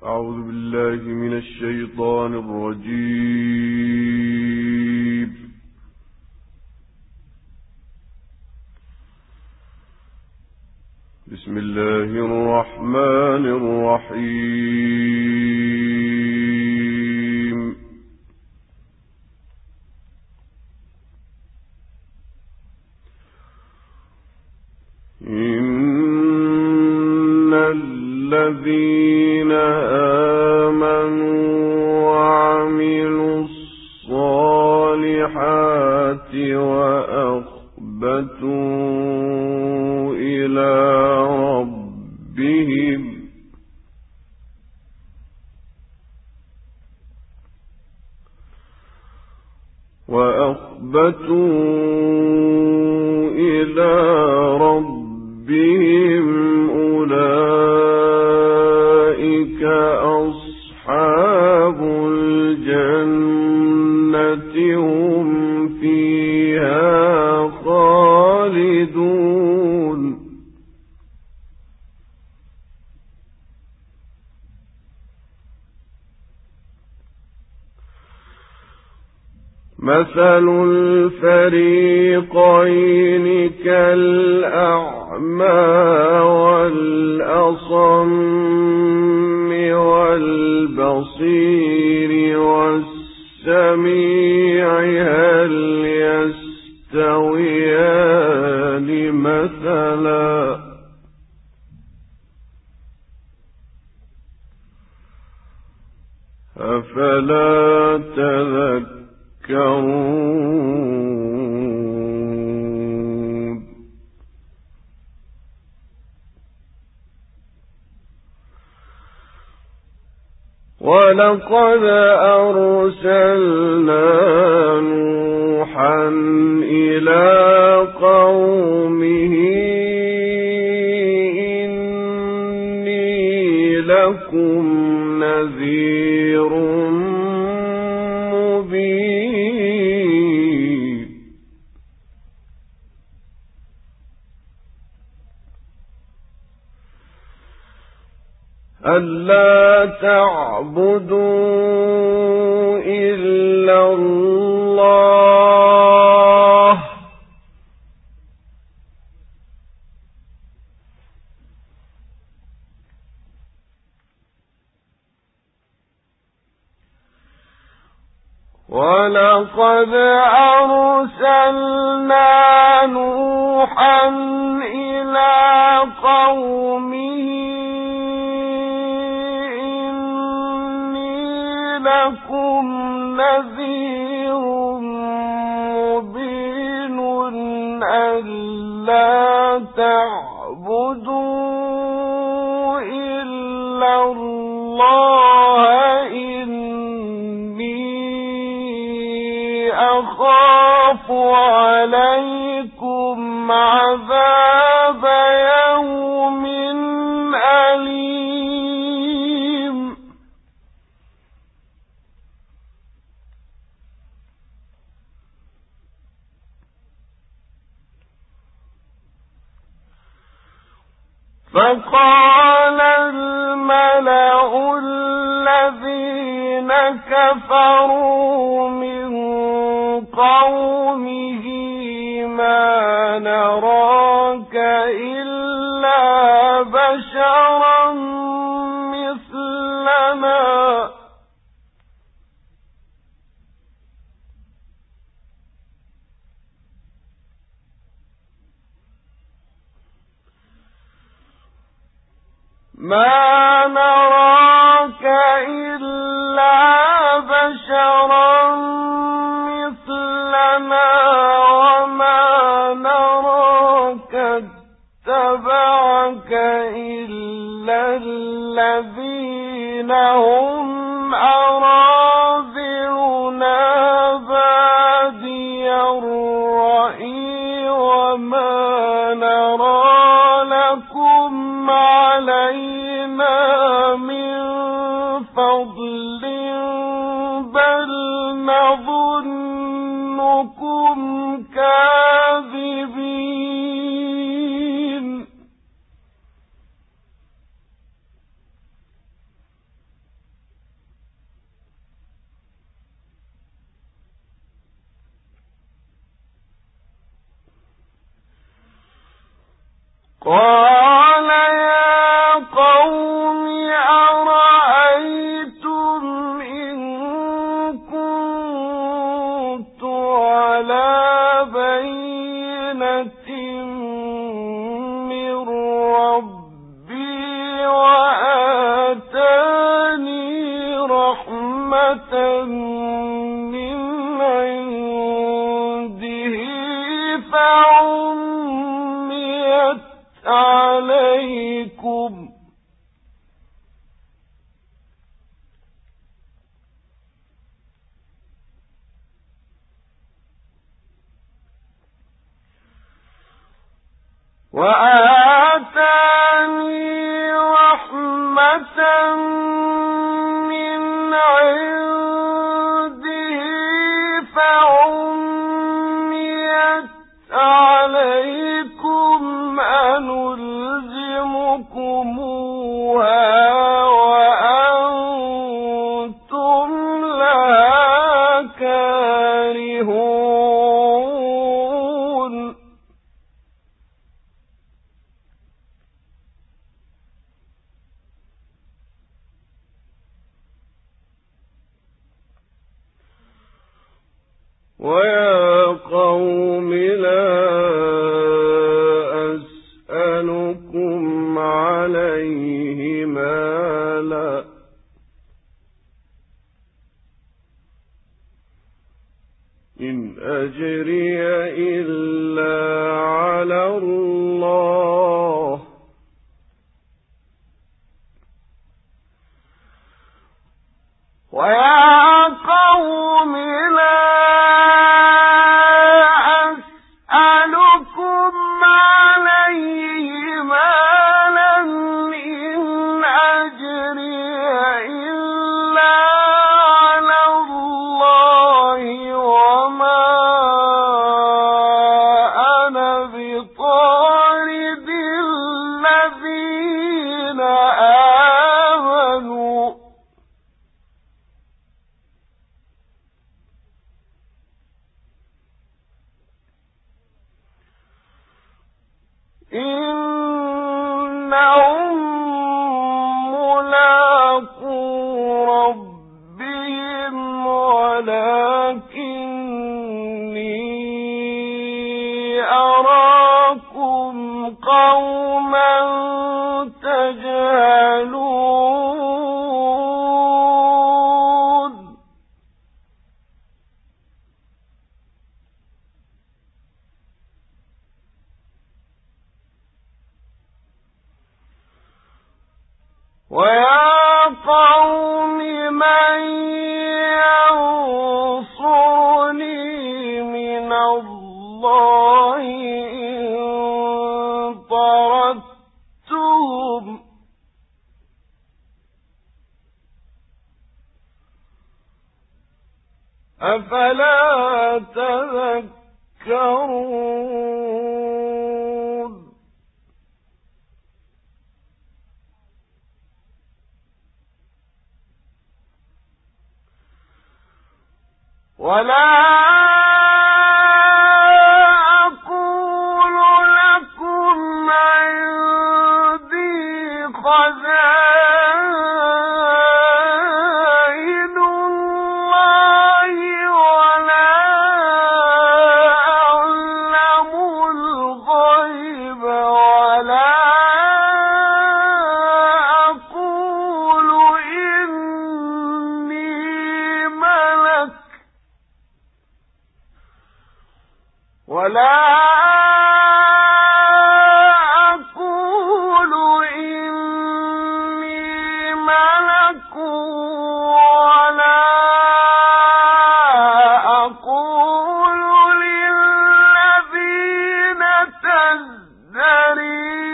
أعوذ بالله من الشيطان الرجيم. بسم الله الرحمن الرحيم. إن الذين آمنوا وعملوا الصالحات وأخبتوا إلى ربهم أولئك أصحاب الجنة هم فيها خالدون. مثل الفريقين كالأعمى والأصم والبصير والسميع هل يستويان مثلا أفلا تذكرون. ولقد أرسلنا نوحا إلى قومه إني لكم نذير مبين. ألا تعبدوا إلا الله ولقد أرسلنا نوحا إلى قومه إني لكم نذير مبين ألا تعبدوا إلا الله أخاف عليكم عذاب يوم أليم. فقال الملأ الذين كفروا من قومه ما نراك إلا بشرا مثلنا وما نراك اتبعك إلا الذين هم أراذلنا بادي الرأي وما نرى لكم علينا من فضل بل نظنكم كاذبين. قال يا قوم أرأيتم إن كنت على بينة من ربي وآتاني رحمة من عنده فعميت عليكم وآتاني رحمة من عنده فعميت عليكم أنلزمكموها وأنتم لها كارهون ويا قوم لا أسألكم عليه مالا إن أجري إلا على الله ويا قوم لا أسألكم عليه مالا إن أجري إلا على الله وما أنا بطارد الذين آمنوا إنهم ملاقو ربهم ولكني أراكم قوما تجهلون ويا قوم من ينصرني من الله إن طردتهم أفلا تذكرون ولا أقول لكم عندي خزائن الله ولا أعلم الغيب ولا أقول إني ملك ولا أقول إني ملك ولا أقول للذين تزدري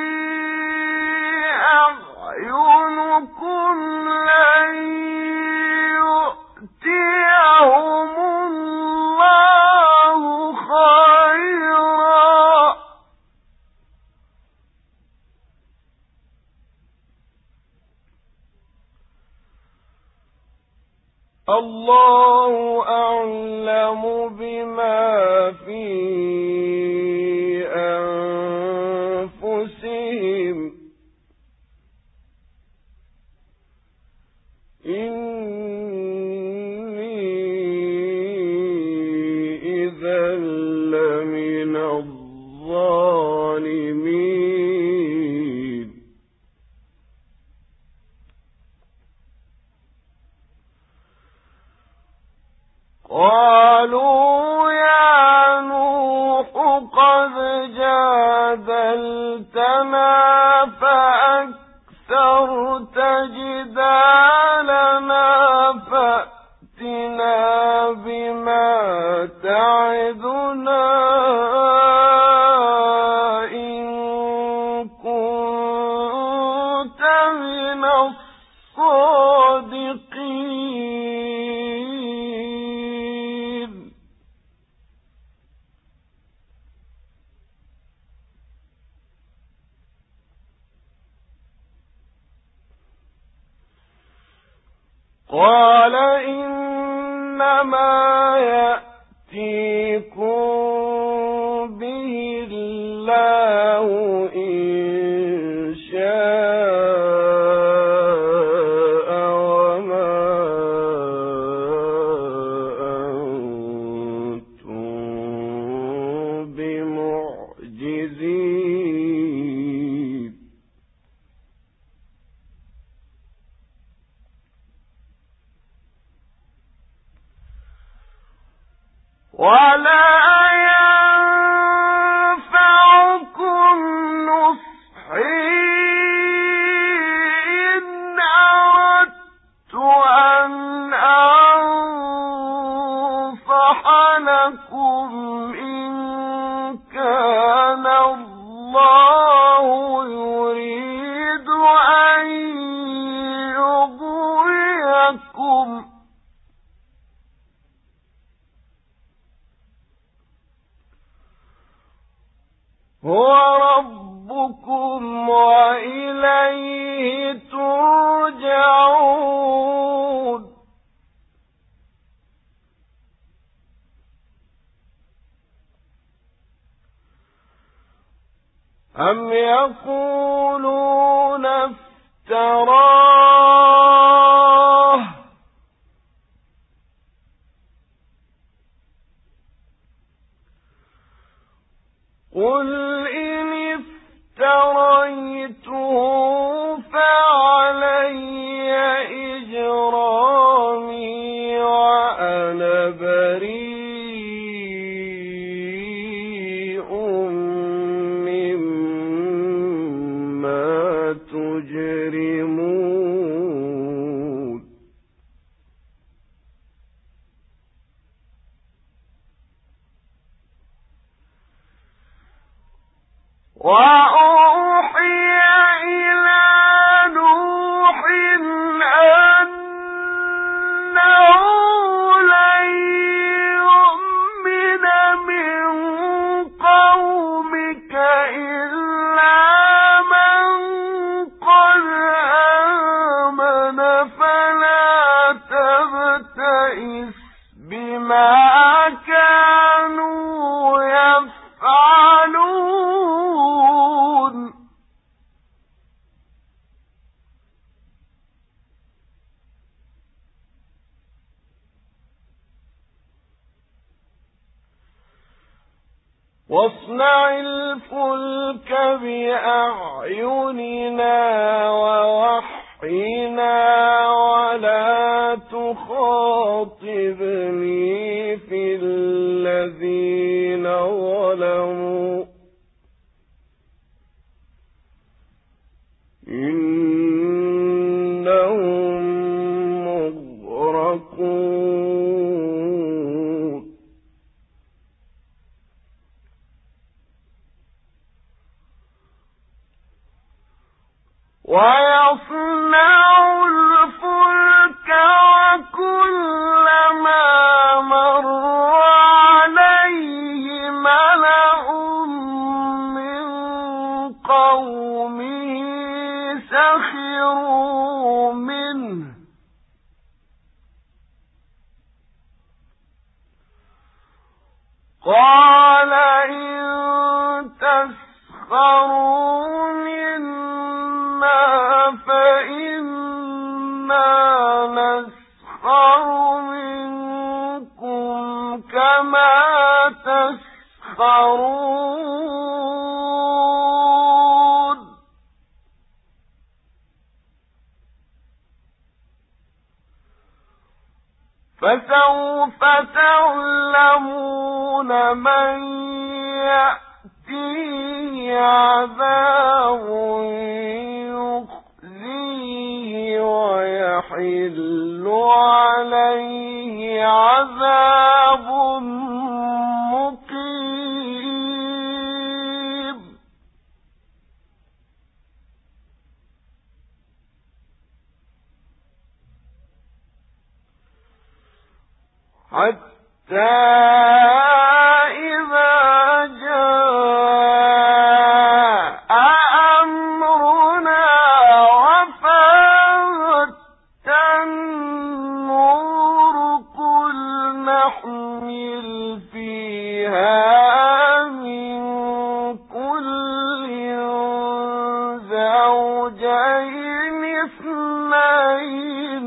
أعينكم لن يؤتيهم الله خيرا الله أعلم بما في أنفسهم قالوا يا نوح قد جادلتنا فأكثرت جدالنا فأتنا بما تعدنا إن كنت من الصادقين. قال إنما يأتيكم به الله إن شاء وما أنتم بمعجزين. ولا ينفعكم نصحي إن أردت أن أنصح لكم إن كان الله يريد أن يغويكم هو ربكم وإليه ترجعون. أم يقولون افتراه قل إن افتريته فعلي إجرامي وأنا بريء مما تجرمون. وأوحي إلى نوح أنه لن يؤمن من قومك إلا من قد آمن فلا تبتئس بما كانوا يفعلون. واصنع الفلك بأعيننا ووحينا ولا تخاطبني في الذين ظلموا إنهم مغرقون. ويصنع الفلك وكلما مر عليه ملأ من قومه سخروا منه قال إن تسخروا منا فإنا نسخر منكم كما تسخرون. فسوف تعلمون من يأتيه عذاب يخزيه ويحل عليه عذاب مقيم. حتى إذا جاء أمرنا وفارت النور قل نحمل فيها من كل زوجين اثنين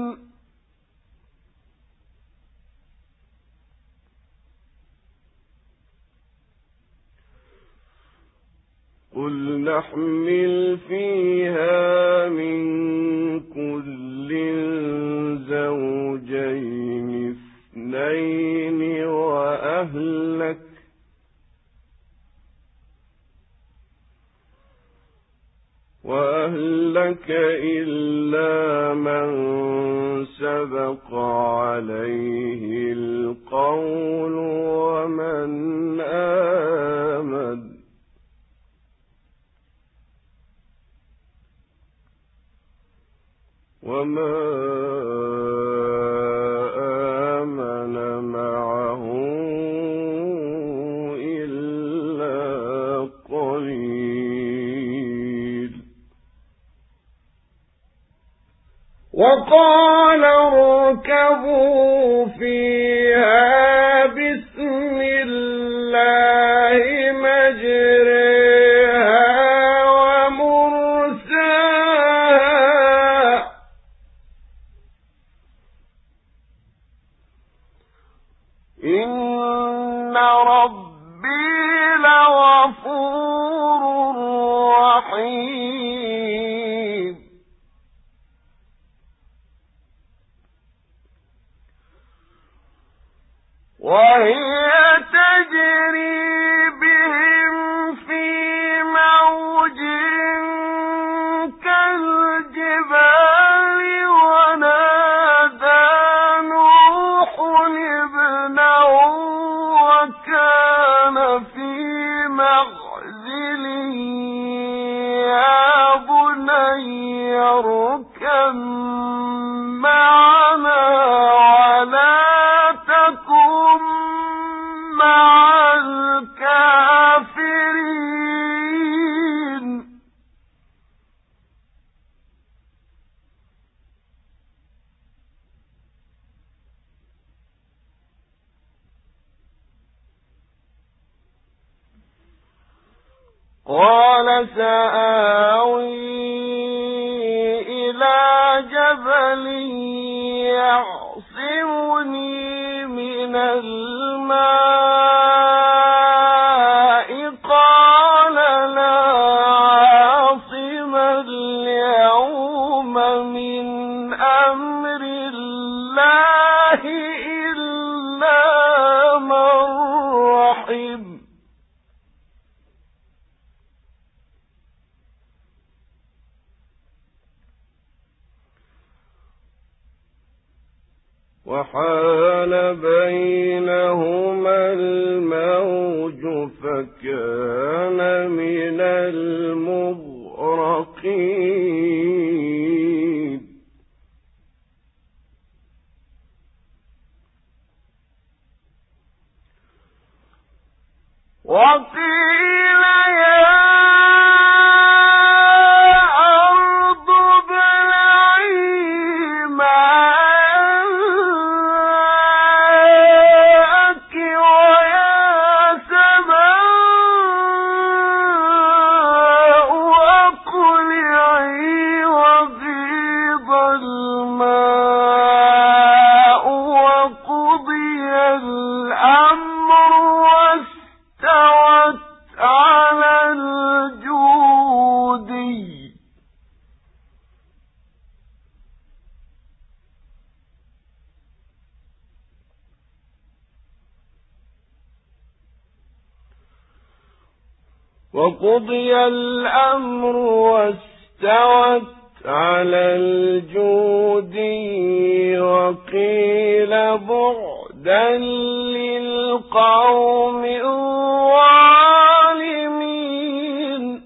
وأهلك إلا من سبق عليه القول ومن آمن وما آمن معه إلا قليل. وقال اركبوا فيها بسم الله مجريها ومرساها إن ربي لغفور رحيم. وهي تجري بهم في موج كالجبال ونادى نوح ابنه وكان في معزل يا بني اركب معنا ولا تكن مع الكافرين. قال سآوي إلى جبل يعصمني من الماء قال لا عاصم اليوم من أمر الله إلا من رحم. وحال بينهما الموج فكان من المغرقين. وقيل يا أرض ابلعي ماءك ويا سماء أقلعي وغيض الماء وقضي الأمر واستوت وقضي الأمر واستوت على الجود وقيل بعدا للقوم الظالمين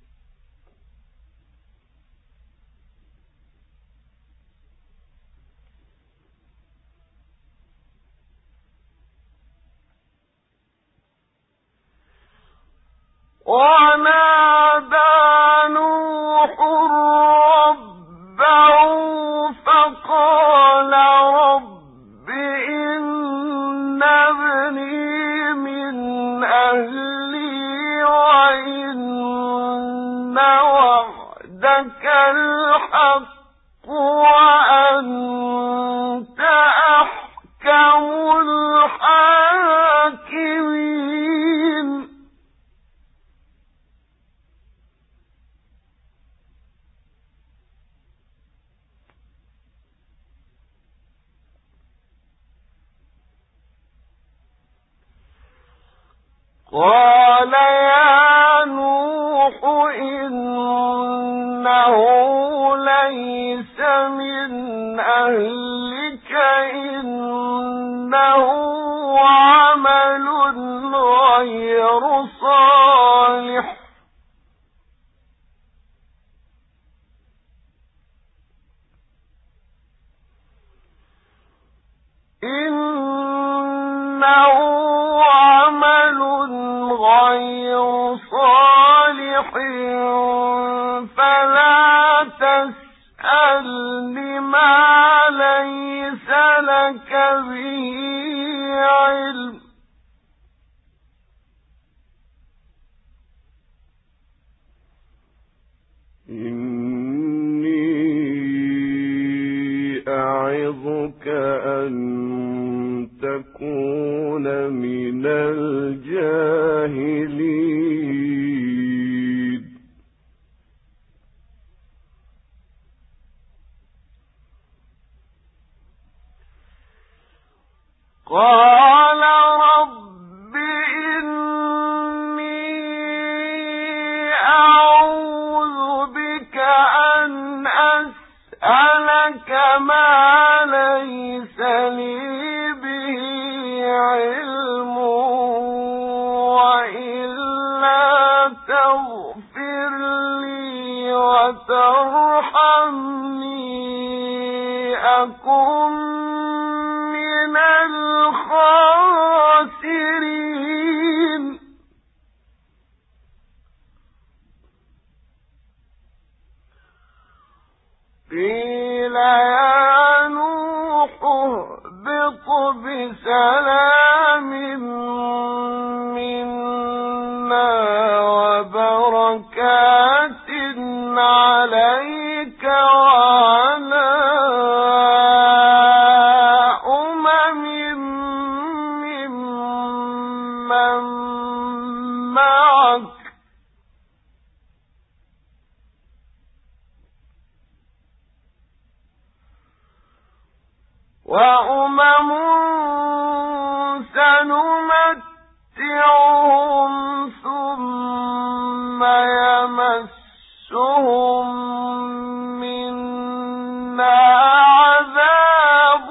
ونادى نوح ربه فقال رب إن ابني من أهلي وإن وعدك الحق وأنت أحكم الحاكمين قال يا نوح إنه ليس من أهلك إنه عمل غير صالح غير صالح فلا تسألني ما ليس لك به علم إني أعظك أن تكون من الجاهلين قال رب إني أعوذ بك أن أسألك ما ليس لي به علم وإلا تغفر لي وترحمني أكن من الخاسرين قيل يا نوح اهبط بسلام منا وبركات عليك وعلى ممن معك وأمم سنمتعهم ثم يمسهم منا عذاب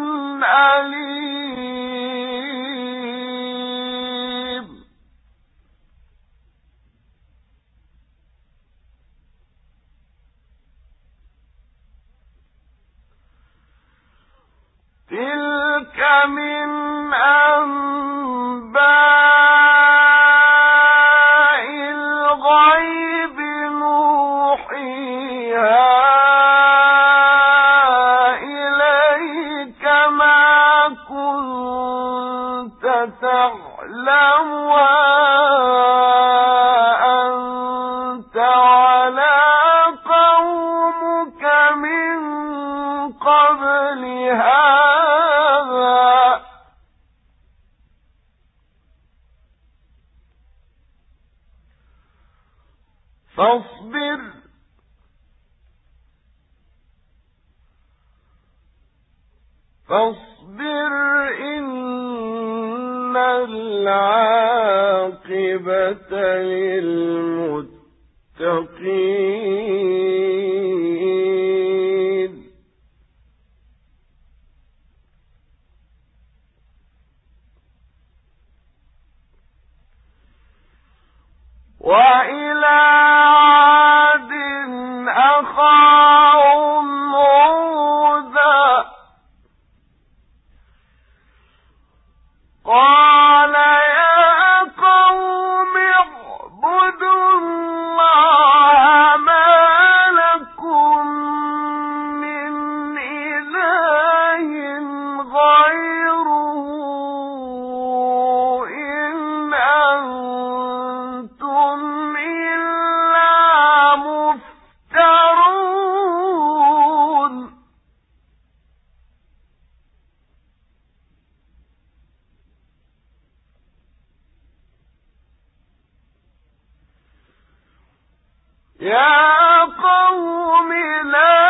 أليم تلك من أنباء الغيب نوحيها إليك ما كنت تعلمها أنت ولا قومك من قبل هذا فاصبر إن العاقبة للمتقين. وإلى عاد أخاهم هودا قال يا قوم اعبدوا الله ما لكم من إله غيره إن أنتم إلا مفترون. يا قوم لا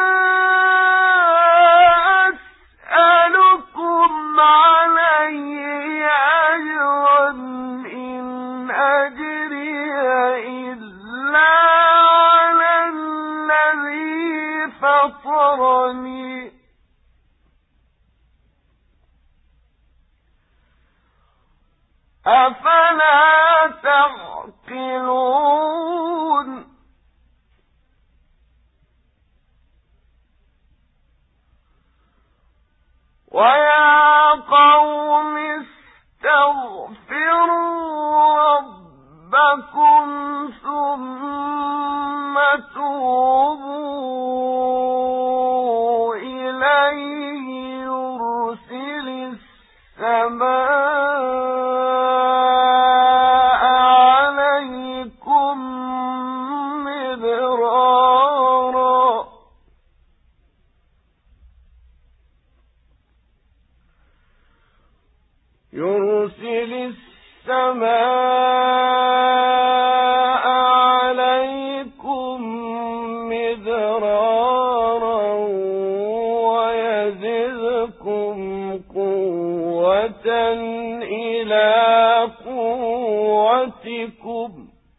أسألكم عليه أجرا إن أجري إلا على الذي فطرني أفلا تعقلون. ويا قوم استغفروا ربكم ثم توبوا إليه يرسل السماء عليكم مدرارا ويزدكم قوة إلى قوتكم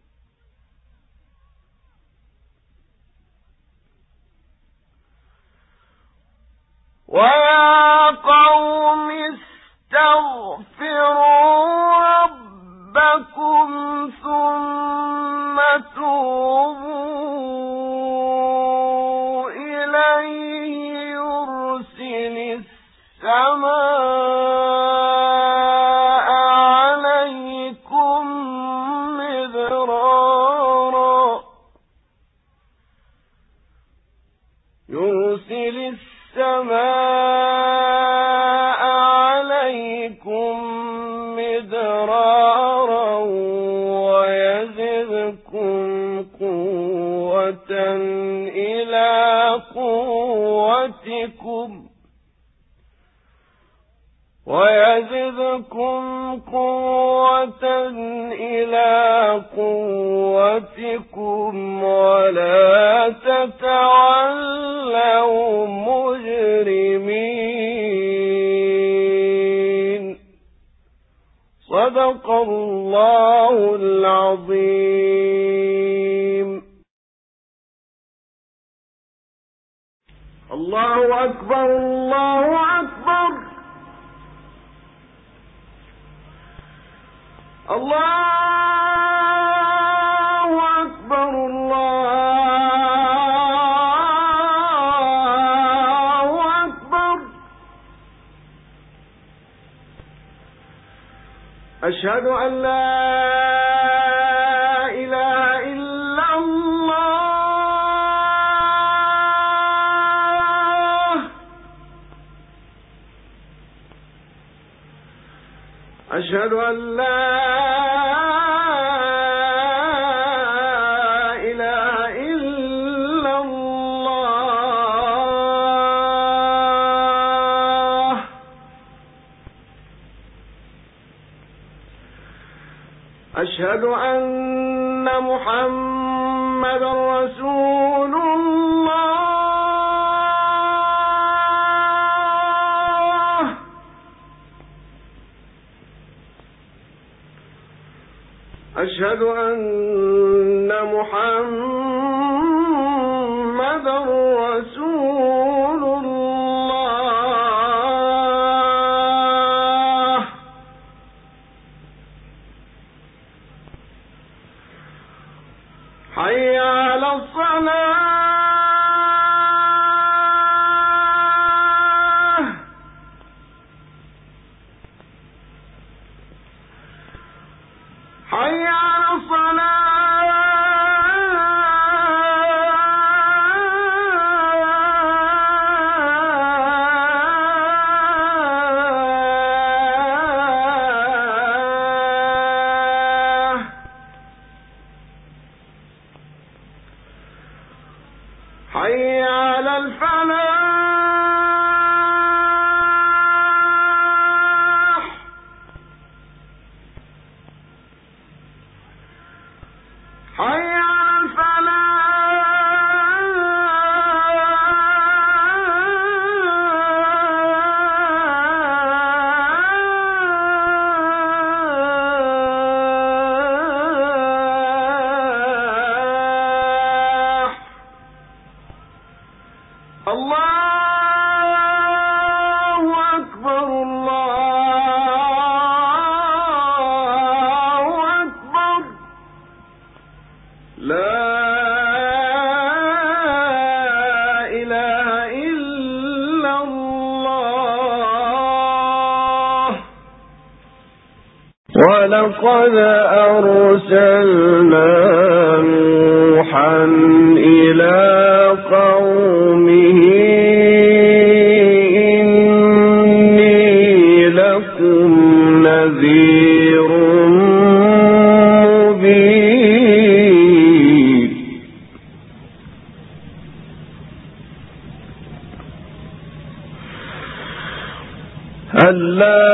ويا قوم استغفروا ربكم ثم توبوا إليه يرسل السماء عليكم مدرارا ويزدكم قوة إلى قوتكم ولا تتولوا مجرمين. صدق الله العظيم. الله أكبر الله أكبر الله أكبر الله أكبر. أشهد أن لا إله إلا الله. أشهد أن لا إله إلا الله. أشهد أن محمدا رسول الله. أشهد أن محمدًا رسول الله. حي على الصلاة. حي على الصلاة. حي على الفلاح. حي على الفلاح. الله أكبر. الله أكبر. لا إله إلا الله. ولقد أرسلنا نوحا إلى قومه إني لكم نذير مبين. ألا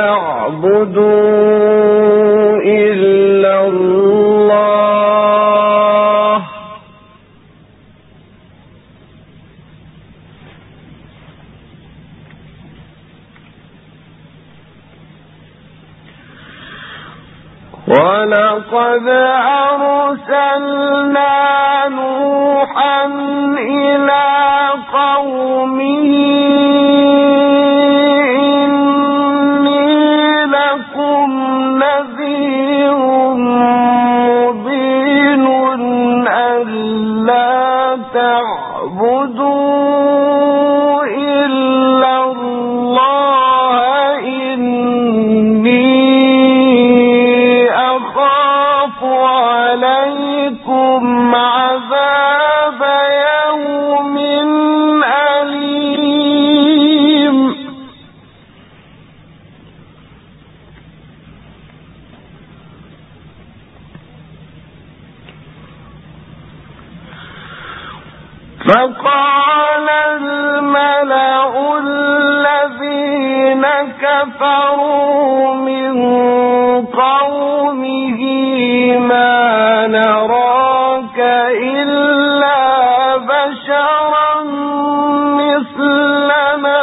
تعبدوا إلا الله ولقد أرسلنا نوحا إلى قومه إني لكم نذير مبين ألا تعبدوا إلا الله إني أخاف عليكم عذاب يوم أليم. فقال الملأ الذين كفروا من قومه ما نراك إلا بشرا مثلنا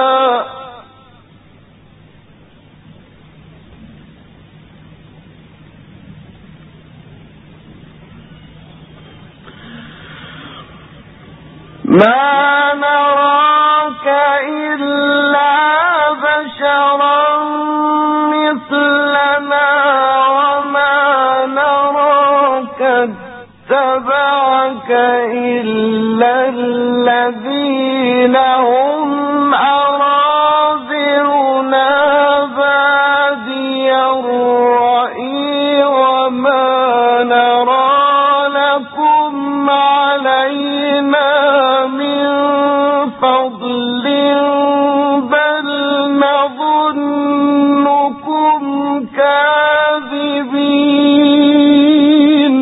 وما نراك اتبعك إلا الذين هم أراذلنا بادي الرأي وما نرى لكم علينا من فضل بل نظنكم كاذبين.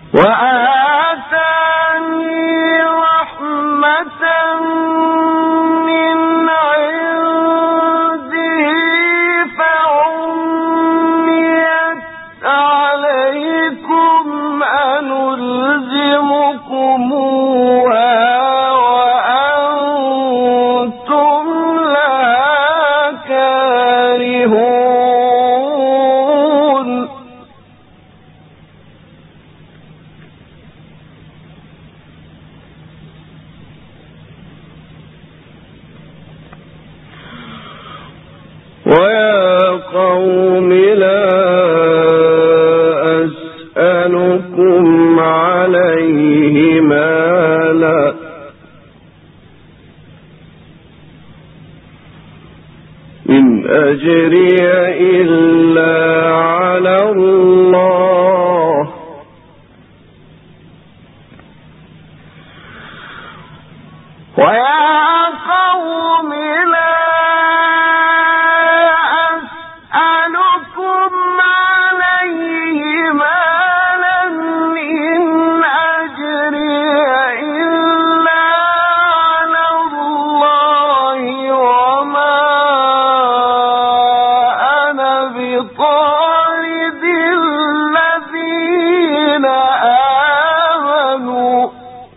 وآتاني رحمة من عنده فعميت عليكم أنلزمكموها وأنتم لها كارهون ويا قوم لا أسألكم عليه مالا إن أجري إلا على الله ويا قوم لا أسألكم عليه مالا إن أجري إلا على الله وما أنا بطارد الذين آمنوا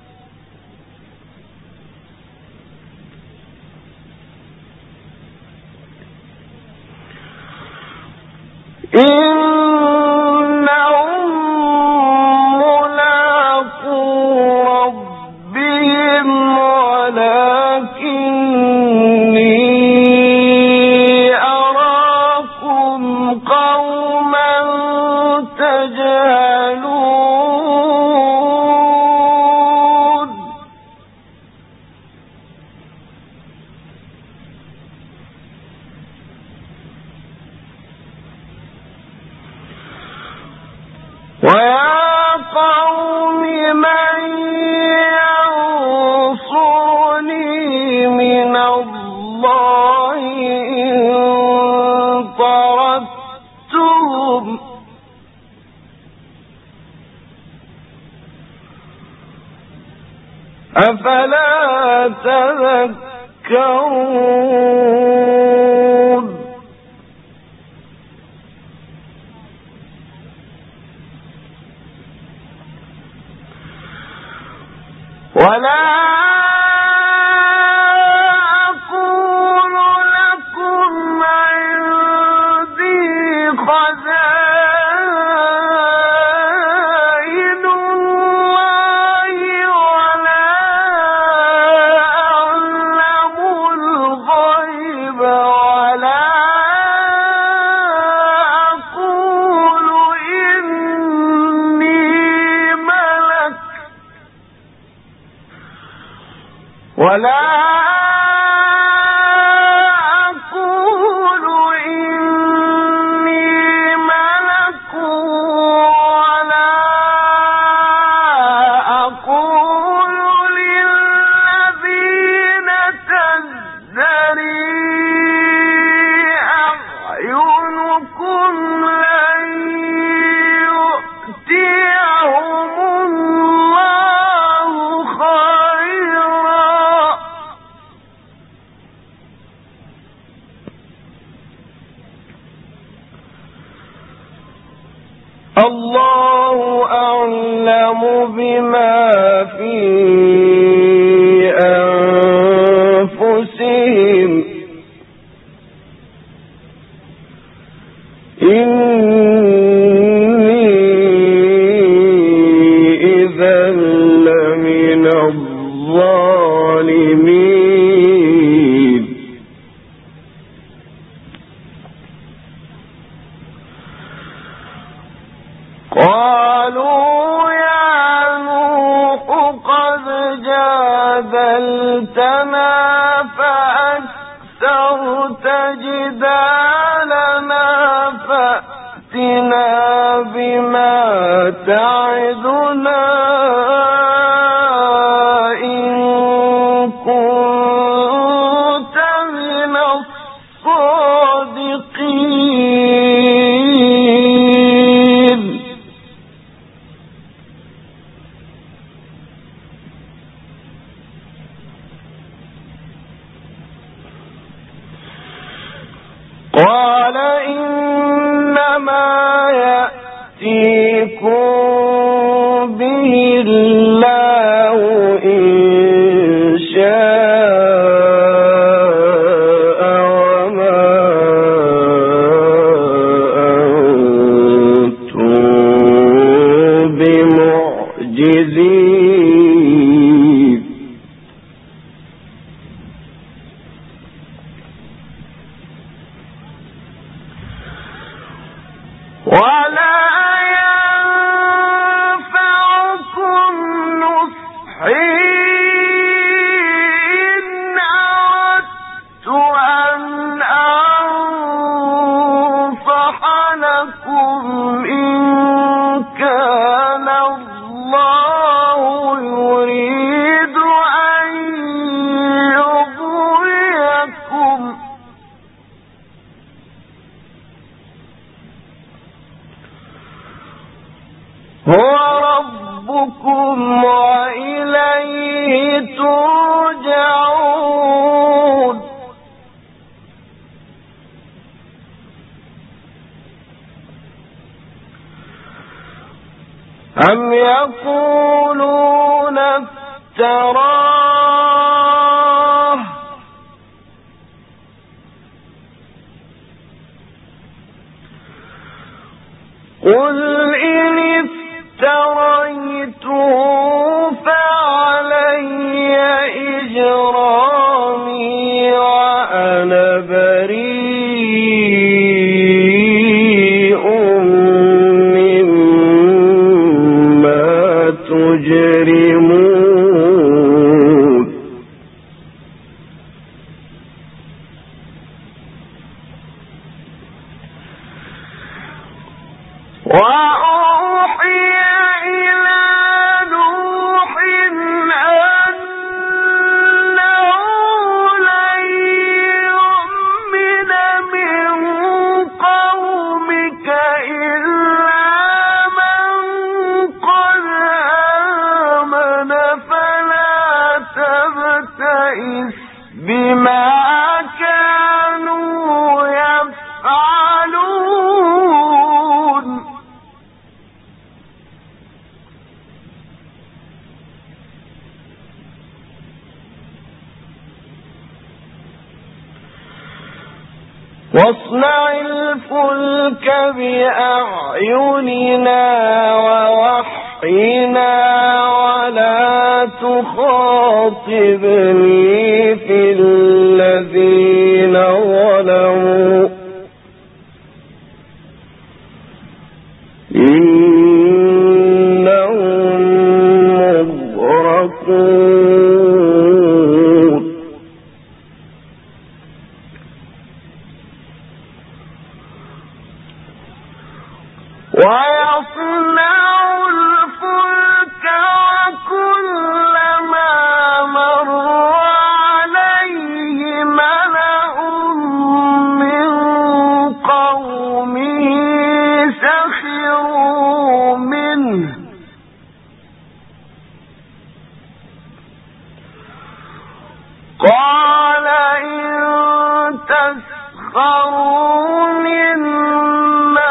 إنهم ملاقو ربهم ولكني أراكم قوما تجهلون ويا قوم من ينصرني من الله إن طردتهم أفلا تذكرون ولا أقول لكم عندي خزائن الله ولا أعلم الغيب ولا أقول إني ملك ولا أقول إني ملك ولا أقول للذين تزدري أعينكم لن يؤتيهم الله خيرا الله أعلم بما في أنفسهم إني إذا لمن الظالمين قالوا يا نوح قد جادلتنا فأكثرت جدالنا فأتنا بما تعدنا إن كنت من الصادقين يأتيكم به الله إن شاء وما أنتم بمعجزين ولا ينفعكم نصحي إن أردت أن أنصح لكم إن كان الله يريد أن يغويكم هو ربكم وإليه ترجعون أم يقولون افتراه قل إن افتريته فعلي إجرامي وأنا بريء مما تجرمون وأوحي إلى نوح أنه لن يؤمن من قومك إلا من قد آمن فلا تبتئس بما كانوا يفعلون واصنع الفلك بأعيننا ووحينا ولا تخاطبني في الذين ظلموا إنهم مغرقون ويصنع الفلك وكلما مر عليه ملأ من قومه سخروا منه قال إن تسخروا منا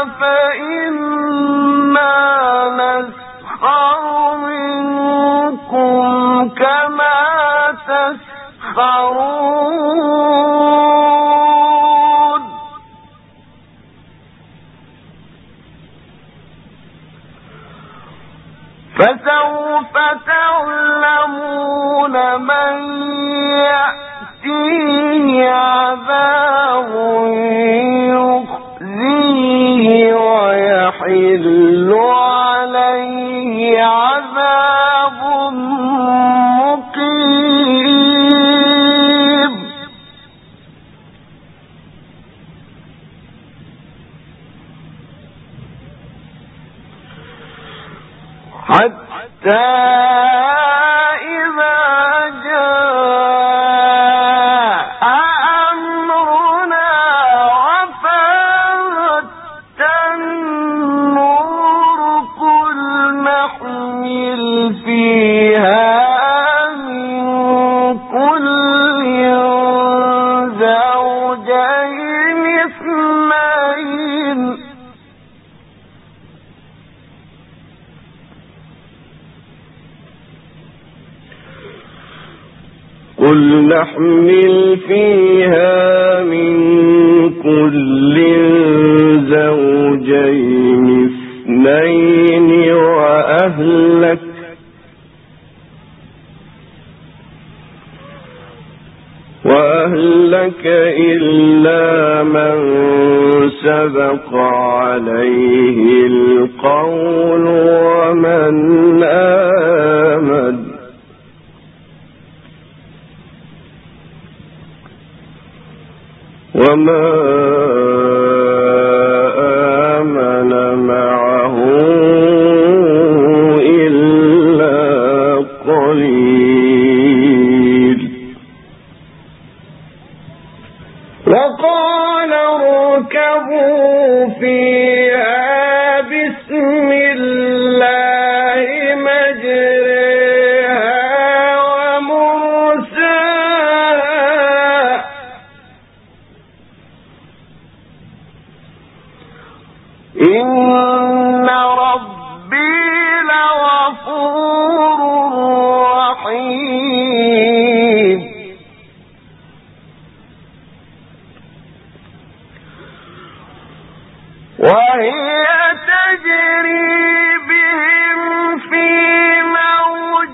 فإنا نسخر منكم كما تسخرون فسوف تعلمون من يأتيه عذاب يخزيه ويحل عليه عذاب مقيم حتى إذا جاء أمرنا وفارت النور قل نحمل فيها من كل زوجين اثنين قل نحمل فيها من كل زوجين اثنين وأهلك إلا من سبق عليه القول ومن آمن وما آمن معه إلا قليل. وقال اركبوا فيها بسم الله مجريها ومرساها إن ربي لغفور رحيم. وهي تجري بهم في موج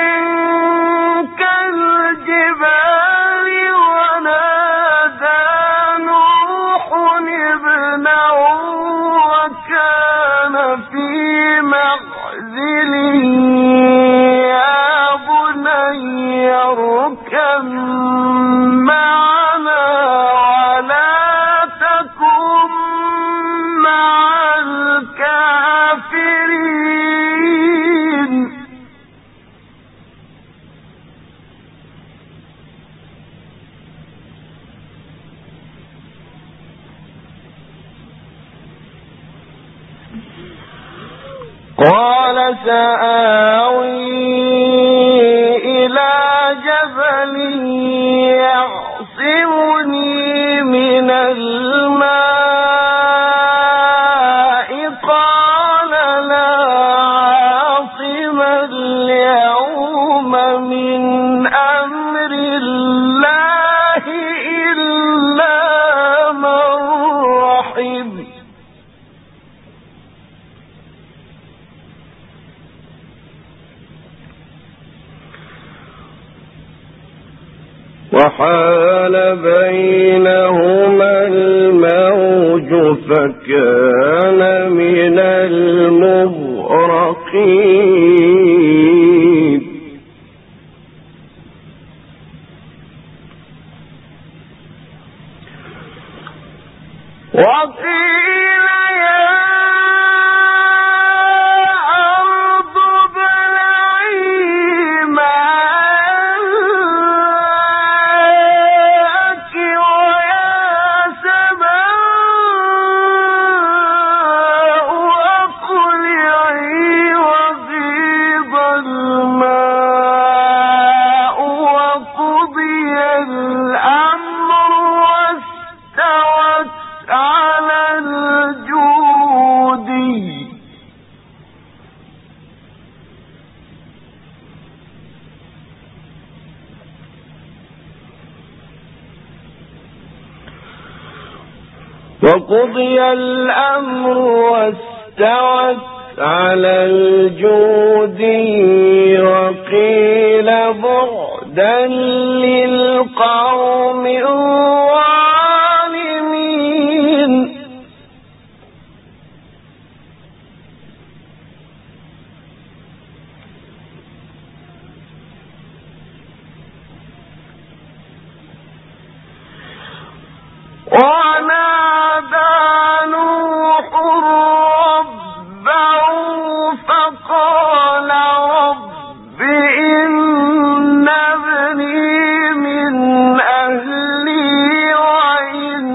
كالجبال ونادى نوح ابنه وكان في معزل يا بني اركب معنا ولا تكن مع الكافرين. قال سآوي إلى جبل يعصمني من الماء قال لا عاصم اليوم من أمر الله إلا من رحم. وحال بينهما الموج فكان من المغرقين. وقيل يا أرض ابلعي ماءك ويا سماء أقلعي وغيض الماء وقضي الأمر واستوت على الجودي. وقضي الأمر واستوت على الجودي وقيل بعدا للقوم الظالمين. ونادى نوح ربه فقال رب إن ابني من أهلي وإن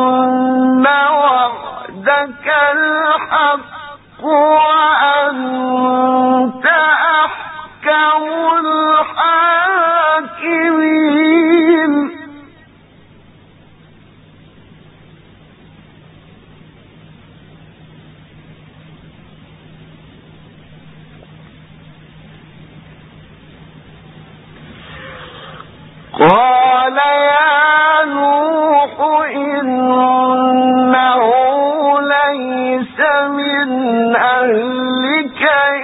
وعدك الحق وأنت أحكم الحاكمين. يا نوح إنه ليس من أهلك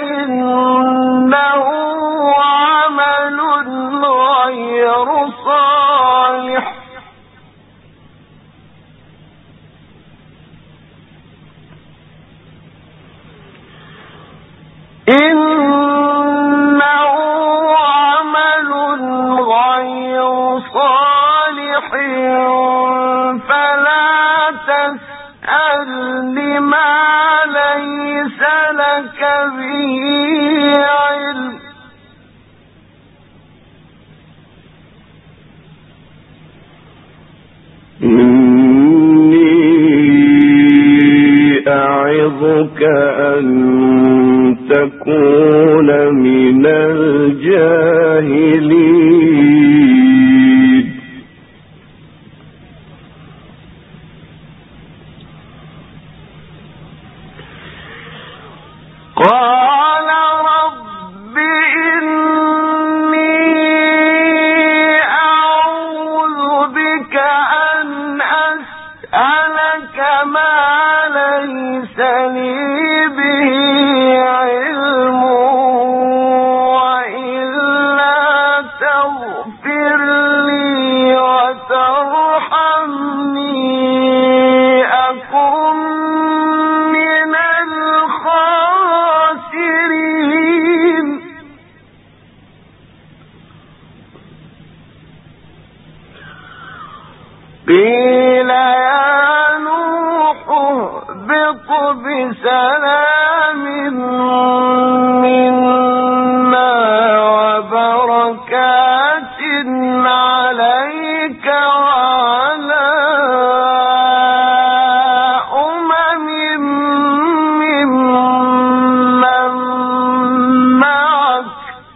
إنه عمل غير صالح فلا تسألني ما ليس لك به علم إني أعظك أن تكون من الجاهلين قال رب إني أعوذ بك أن أسألك ما ليس لي به علم وإلا تغفر لي وترحمني أكن من الخاسرين قيل يا نوح اهبط بسلام منا وبركات عليك وعلى ممن معك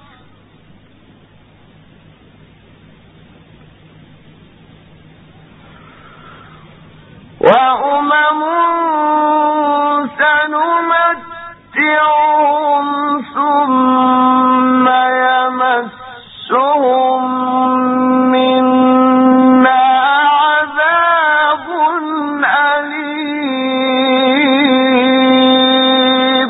وأمم سنمتعهم ثم يمسهم منا عذاب أليم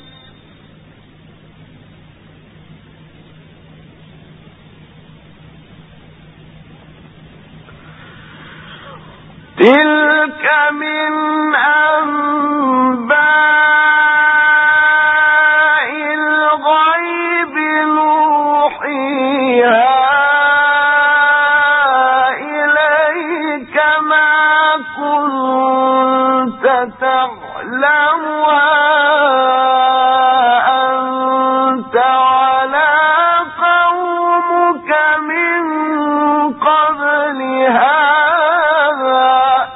تلك من أنباء الغيب نوحيها إليك ما كنت تعلمها أنت ولا قومك من قبل هذا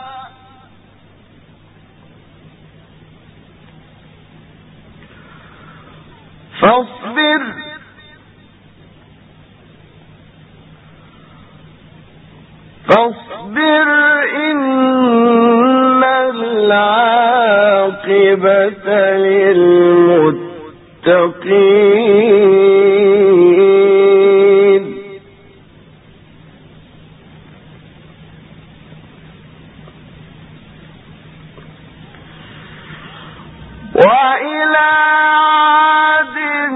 فاصبر إن العاقبة للمتقين وإلى عاد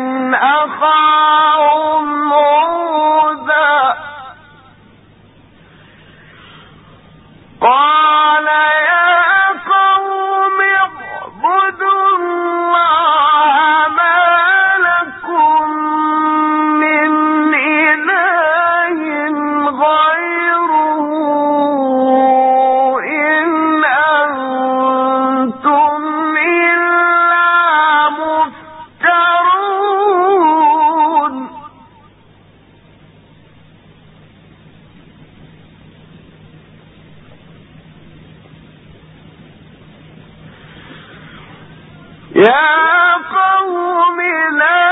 أخاهم هودا قال يا قوم اعبدوا الله ما لكم من إله غيره إن أنتم إلا مفترون يا قوم لا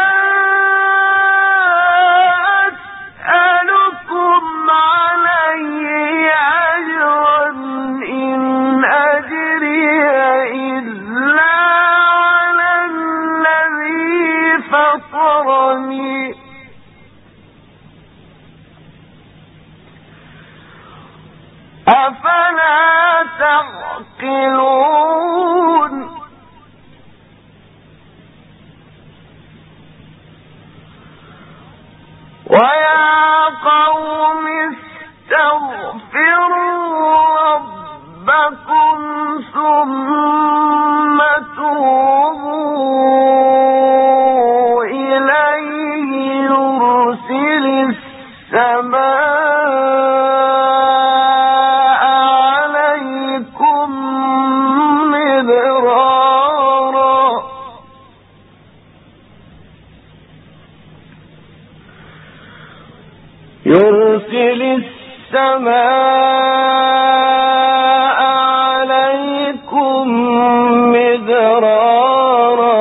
أسألكم عليه أجرا إن أجري إلا على الذي فطرني السماء عليكم مدرارا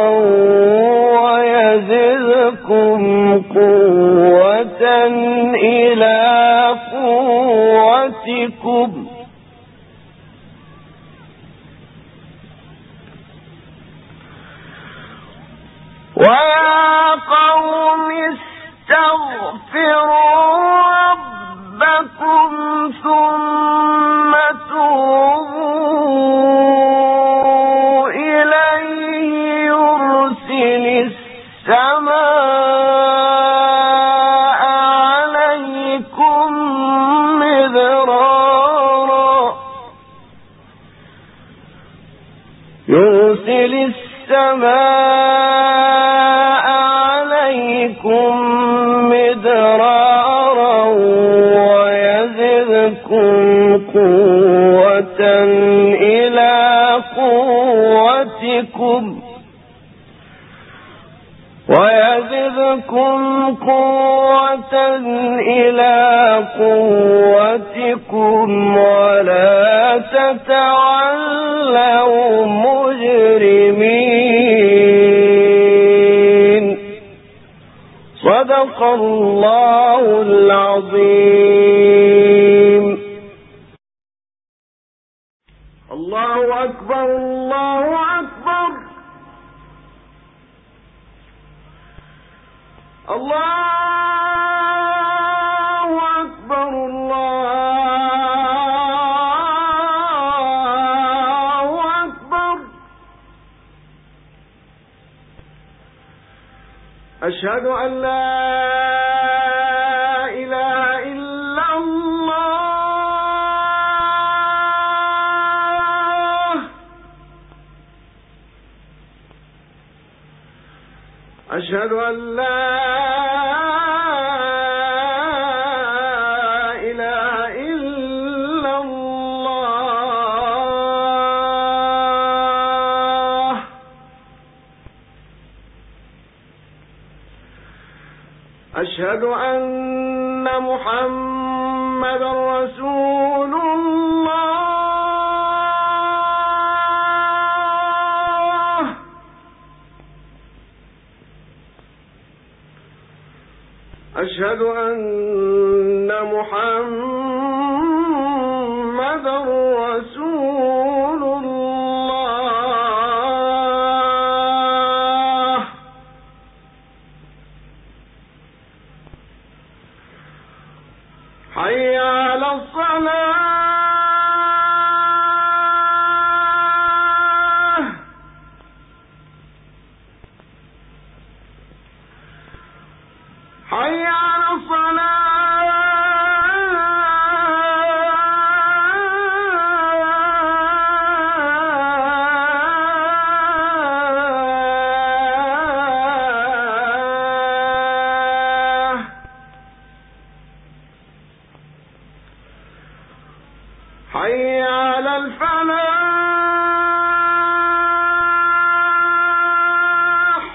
ويزدكم قوة إلى قوتكم ويا قوم استغفروا ربكم ثم توبوا إليه يرسل السماء عليكم مدرارا يرسل السماء عليكم مدرارا ويزدكم قوة إلى قوتكم ولا تتولوا مجرمين. صدق الله العظيم. الله أكبر الله أكبر الله أكبر الله أكبر. أشهد أن لا إله إلا الله. أشهد أن لا إله إلا الله. أشهد أن محمدا رسول الله. أشهد أن محمدا رسول الله. حي على الصلاة. حي على الصلاة. حي على الفلاح.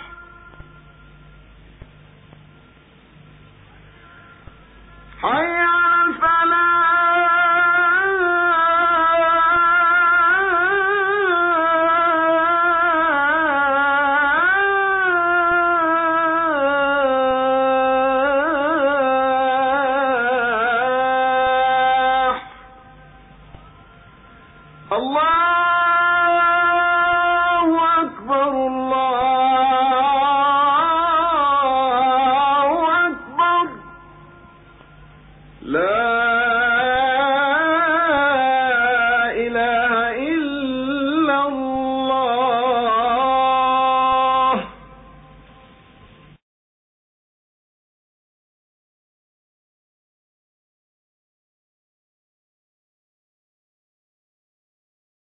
حي على الفلاح. الله أكبر الله أكبر. لا